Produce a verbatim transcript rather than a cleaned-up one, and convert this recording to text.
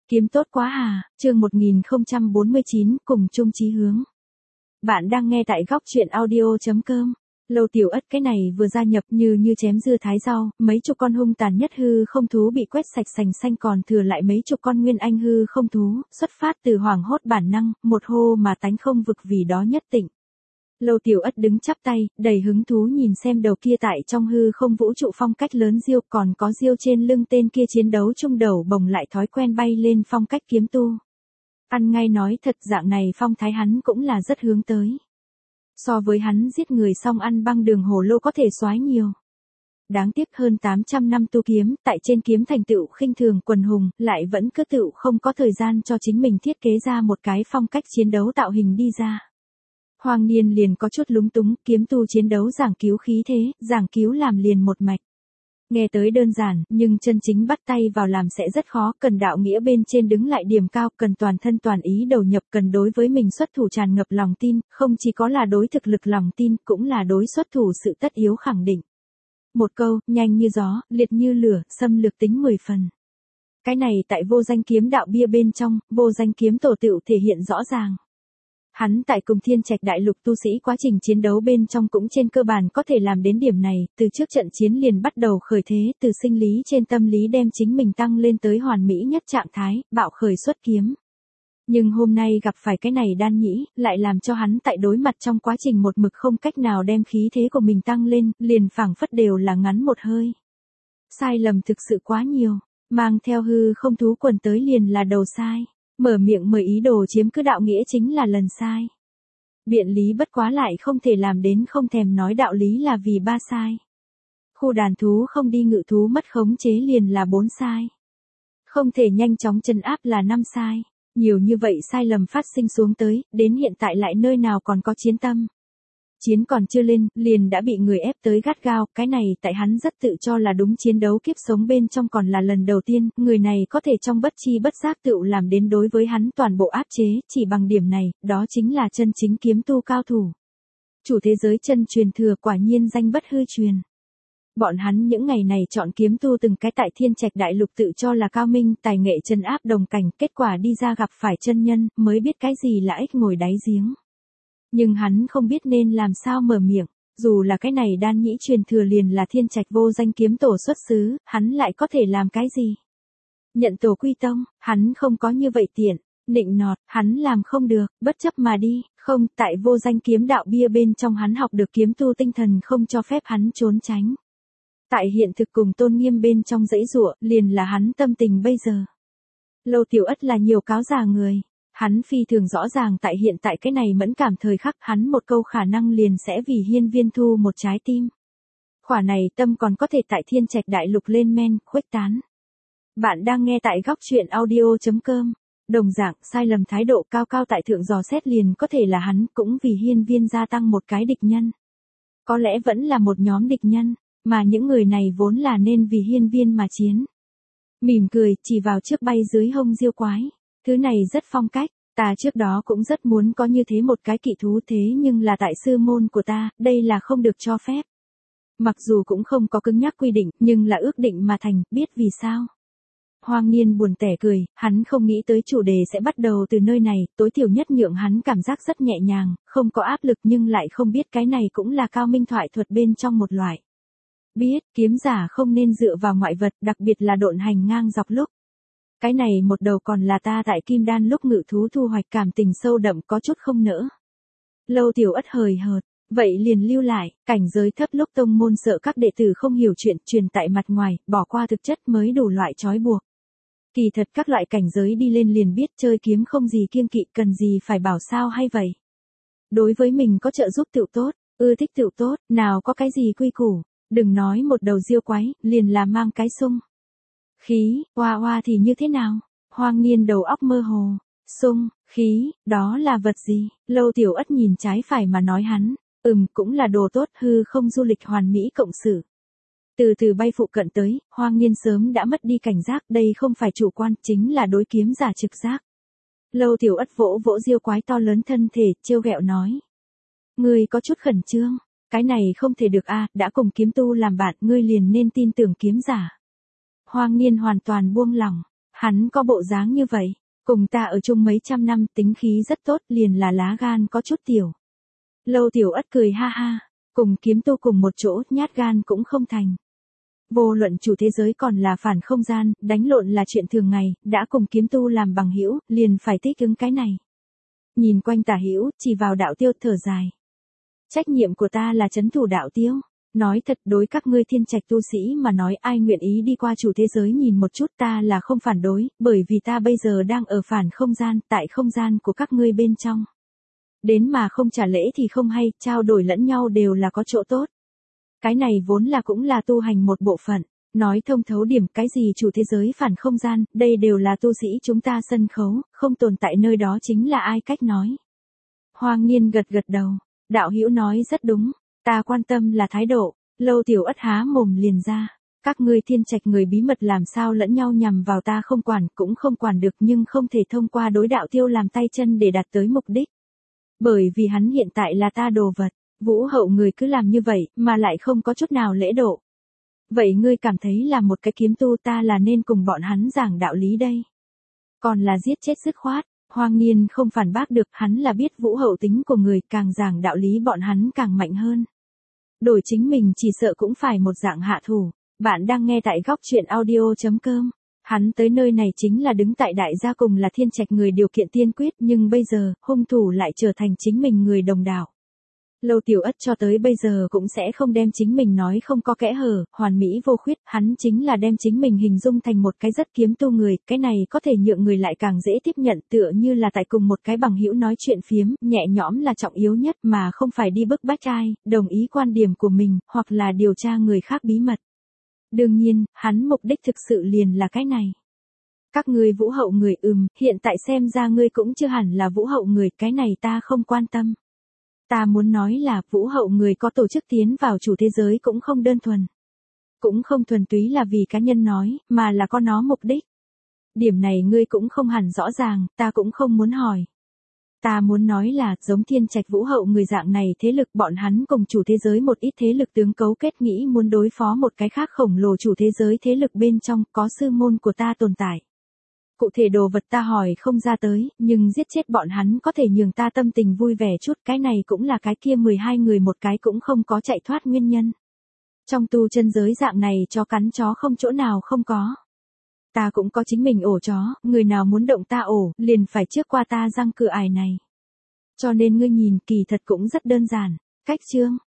Kiếm tốt quá à, chương một nghìn không trăm bốn mươi chín, cùng chung chí hướng. Bạn đang nghe tại góc truyện audio chấm com. Lâu Tiểu Ất cái này vừa gia nhập như như chém dưa thái rau, mấy chục con hung tàn nhất hư không thú bị quét sạch sành xanh, còn thừa lại mấy chục con nguyên anh hư không thú, xuất phát từ hoảng hốt bản năng, một hô mà tánh không vực vì đó nhất tịnh. Lâu Tiểu Ất đứng chắp tay, đầy hứng thú nhìn xem đầu kia tại trong hư không vũ trụ phong cách lớn diêu, còn có diêu trên lưng tên kia chiến đấu trung đầu bồng lại thói quen bay lên phong cách kiếm tu. Ăn ngay nói thật, dạng này phong thái hắn cũng là rất hướng tới. So với hắn giết người xong ăn băng đường hồ lô có thể soái nhiều. Đáng tiếc hơn tám trăm năm tu kiếm, tại trên kiếm thành tựu khinh thường quần hùng, lại vẫn cứ tựu không có thời gian cho chính mình thiết kế ra một cái phong cách chiến đấu tạo hình đi ra. Hoàng Niên liền có chút lúng túng, kiếm tu chiến đấu giảng cứu khí thế, giảng cứu làm liền một mạch. Nghe tới đơn giản, nhưng chân chính bắt tay vào làm sẽ rất khó, cần đạo nghĩa bên trên đứng lại điểm cao, cần toàn thân toàn ý đầu nhập, cần đối với mình xuất thủ tràn ngập lòng tin, không chỉ có là đối thực lực lòng tin, cũng là đối xuất thủ sự tất yếu khẳng định. Một câu, nhanh như gió, liệt như lửa, xâm lược tính mười phần. Cái này tại vô danh kiếm đạo bia bên trong, vô danh kiếm tổ tựu thể hiện rõ ràng. Hắn tại cùng Thiên Trạch đại lục tu sĩ quá trình chiến đấu bên trong cũng trên cơ bản có thể làm đến điểm này, từ trước trận chiến liền bắt đầu khởi thế, từ sinh lý trên tâm lý đem chính mình tăng lên tới hoàn mỹ nhất trạng thái, bạo khởi xuất kiếm. Nhưng hôm nay gặp phải cái này đan nhĩ, lại làm cho hắn tại đối mặt trong quá trình một mực không cách nào đem khí thế của mình tăng lên, liền phảng phất đều là ngắn một hơi. Sai lầm thực sự quá nhiều, mang theo hư không thú quần tới liền là đầu sai. Mở miệng mời ý đồ chiếm cứ đạo nghĩa chính là lần sai. Biện lý bất quá lại không thể làm đến không thèm nói đạo lý là vì ba sai. Khu đàn thú không đi ngự thú mất khống chế liền là bốn sai. Không thể nhanh chóng trấn áp là năm sai. Nhiều như vậy sai lầm phát sinh xuống tới, đến hiện tại lại nơi nào còn có chiến tâm. Chiến còn chưa lên, liền đã bị người ép tới gắt gao, cái này tại hắn rất tự cho là đúng chiến đấu kiếp sống bên trong còn là lần đầu tiên, người này có thể trong bất chi bất giác tự làm đến đối với hắn toàn bộ áp chế, chỉ bằng điểm này, đó chính là chân chính kiếm tu cao thủ. Chủ thế giới chân truyền thừa quả nhiên danh bất hư truyền. Bọn hắn những ngày này chọn kiếm tu từng cái tại Thiên Trạch đại lục tự cho là cao minh, tài nghệ chân áp đồng cảnh, kết quả đi ra gặp phải chân nhân, mới biết cái gì là ếch ngồi đáy giếng. Nhưng hắn không biết nên làm sao mở miệng, dù là cái này đan nhĩ truyền thừa liền là Thiên Trạch vô danh kiếm tổ xuất xứ, hắn lại có thể làm cái gì? Nhận tổ quy tông, hắn không có như vậy tiện, nịnh nọt, hắn làm không được, bất chấp mà đi, không, tại vô danh kiếm đạo bia bên trong hắn học được kiếm tu tinh thần không cho phép hắn trốn tránh. Tại hiện thực cùng tôn nghiêm bên trong dãy giụa, liền là hắn tâm tình bây giờ. Lâu Tiểu Ất là nhiều cáo già người. Hắn phi thường rõ ràng tại hiện tại cái này mẫn cảm thời khắc, hắn một câu khả năng liền sẽ vì hiên viên thu một trái tim. Khỏa này tâm còn có thể tại Thiên Trạch đại lục lên men, khuếch tán. Bạn đang nghe tại góc truyện audio chấm com. Đồng dạng, sai lầm thái độ cao cao tại thượng dò xét liền có thể là hắn, cũng vì hiên viên gia tăng một cái địch nhân. Có lẽ vẫn là một nhóm địch nhân, mà những người này vốn là nên vì hiên viên mà chiến. Mỉm cười, chỉ vào trước bay dưới hông diêu quái. Thứ này rất phong cách, ta trước đó cũng rất muốn có như thế một cái kỵ thú, thế nhưng là tại sư môn của ta, đây là không được cho phép. Mặc dù cũng không có cứng nhắc quy định, nhưng là ước định mà thành, biết vì sao. Hoàng Niên buồn tẻ cười, hắn không nghĩ tới chủ đề sẽ bắt đầu từ nơi này, tối thiểu nhất nhượng hắn cảm giác rất nhẹ nhàng, không có áp lực nhưng lại không biết cái này cũng là cao minh thoại thuật bên trong một loại. Biết, kiếm giả không nên dựa vào ngoại vật, đặc biệt là độn hành ngang dọc lúc. Cái này một đầu còn là ta tại Kim Đan lúc ngự thú thu hoạch cảm tình sâu đậm có chút không nỡ. Lâu Tiểu Ất hời hợt, vậy liền lưu lại, cảnh giới thấp lúc tông môn sợ các đệ tử không hiểu chuyện truyền tại mặt ngoài, bỏ qua thực chất mới đủ loại trói buộc. Kỳ thật các loại cảnh giới đi lên liền biết chơi kiếm không gì kiêng kỵ, cần gì phải bảo sao hay vậy. Đối với mình có trợ giúp tựu tốt, ưa thích tựu tốt, nào có cái gì quy củ, đừng nói một đầu diêu quái, liền là mang cái sung. Khí, hoa hoa thì như thế nào? Hoàng Niên đầu óc mơ hồ. Sung, khí, đó là vật gì? Lâu Tiểu Ất nhìn trái phải mà nói hắn. Ừm, cũng là đồ tốt, hư không du lịch hoàn mỹ cộng sự. Từ từ bay phụ cận tới, Hoàng Niên sớm đã mất đi cảnh giác, đây không phải chủ quan, chính là đối kiếm giả trực giác. Lâu Tiểu Ất vỗ vỗ diêu quái to lớn thân thể, trêu ghẹo nói. Ngươi có chút khẩn trương, cái này không thể được a, đã cùng kiếm tu làm bạn, ngươi liền nên tin tưởng kiếm giả. Hoàng Niên hoàn toàn buông lỏng, Hắn có bộ dáng như vậy, cùng ta ở chung mấy trăm năm tính khí rất tốt liền là lá gan có chút tiểu. Lâu Tiểu Ất cười ha ha, cùng kiếm tu cùng một chỗ nhát gan cũng không thành. Vô luận chủ thế giới còn là phản không gian, đánh lộn là chuyện thường ngày, đã cùng kiếm tu làm bằng hữu, liền phải thích ứng cái này. Nhìn quanh Tả Hữu, chỉ vào đạo tiêu thở dài. Trách nhiệm của ta là trấn thủ đạo tiêu. Nói thật đối các ngươi thiên trạch tu sĩ mà nói ai nguyện ý đi qua chủ thế giới nhìn một chút ta là không phản đối, bởi vì ta bây giờ đang ở phản không gian, tại không gian của các ngươi bên trong. Đến mà không trả lễ thì không hay, trao đổi lẫn nhau đều là có chỗ tốt. Cái này vốn là cũng là tu hành một bộ phận, nói thông thấu điểm cái gì chủ thế giới phản không gian, đây đều là tu sĩ chúng ta sân khấu, không tồn tại nơi đó chính là ai cách nói. Hoang Nghiên gật gật đầu, đạo hữu nói rất đúng. Ta quan tâm là thái độ, Lâu Tiểu Ất há mồm liền ra. Các ngươi thiên trạch người bí mật làm sao lẫn nhau nhằm vào ta không quản, cũng không quản được nhưng không thể thông qua đối đạo tiêu làm tay chân để đạt tới mục đích. Bởi vì hắn hiện tại là ta đồ vật, Vũ Hậu người cứ làm như vậy, mà lại không có chút nào lễ độ. Vậy ngươi cảm thấy là một cái kiếm tu ta là nên cùng bọn hắn giảng đạo lý đây? Còn là giết chết dứt khoát? Hoang Nghiên không phản bác được, hắn là biết Vũ Hậu tính của người, càng giảng đạo lý bọn hắn càng mạnh hơn. Đổi chính mình chỉ sợ cũng phải một dạng hạ thủ. Bạn đang nghe tại góc truyện audio chấm com. Hắn tới nơi này chính là đứng tại đại gia cùng là thiên trạch người điều kiện tiên quyết, nhưng bây giờ, hung thủ lại trở thành chính mình người đồng đạo. Lâu Tiểu Ất cho tới bây giờ cũng sẽ không đem chính mình nói không có kẽ hở, hoàn mỹ vô khuyết, hắn chính là đem chính mình hình dung thành một cái rất kiếm tu người, cái này có thể nhượng người lại càng dễ tiếp nhận, tựa như là tại cùng một cái bằng hữu nói chuyện phiếm, nhẹ nhõm là trọng yếu nhất mà không phải đi bức bách ai, đồng ý quan điểm của mình, hoặc là điều tra người khác bí mật. Đương nhiên, hắn mục đích thực sự liền là cái này. Các ngươi Vũ Hậu người ừm, hiện tại xem ra ngươi cũng chưa hẳn là Vũ Hậu người, cái này ta không quan tâm. Ta muốn nói là Vũ Hậu người có tổ chức tiến vào chủ thế giới cũng không đơn thuần. Cũng không thuần túy là vì cá nhân nói, mà là có nó mục đích. Điểm này ngươi cũng không hẳn rõ ràng, ta cũng không muốn hỏi. Ta muốn nói là, giống thiên trạch Vũ Hậu người dạng này thế lực bọn hắn cùng chủ thế giới một ít thế lực tướng cấu kết nghĩ muốn đối phó một cái khác khổng lồ chủ thế giới thế lực bên trong, có sư môn của ta tồn tại. Cụ thể đồ vật ta hỏi không ra tới, nhưng giết chết bọn hắn có thể nhường ta tâm tình vui vẻ chút, cái này cũng là cái kia mười hai người một cái cũng không có chạy thoát nguyên nhân. Trong tu chân giới dạng này chó cắn chó không chỗ nào không có. Ta cũng có chính mình ổ chó, người nào muốn động ta ổ, liền phải trước qua ta răng cửa ải này. Cho nên ngươi nhìn kỳ thật cũng rất đơn giản, cách chương.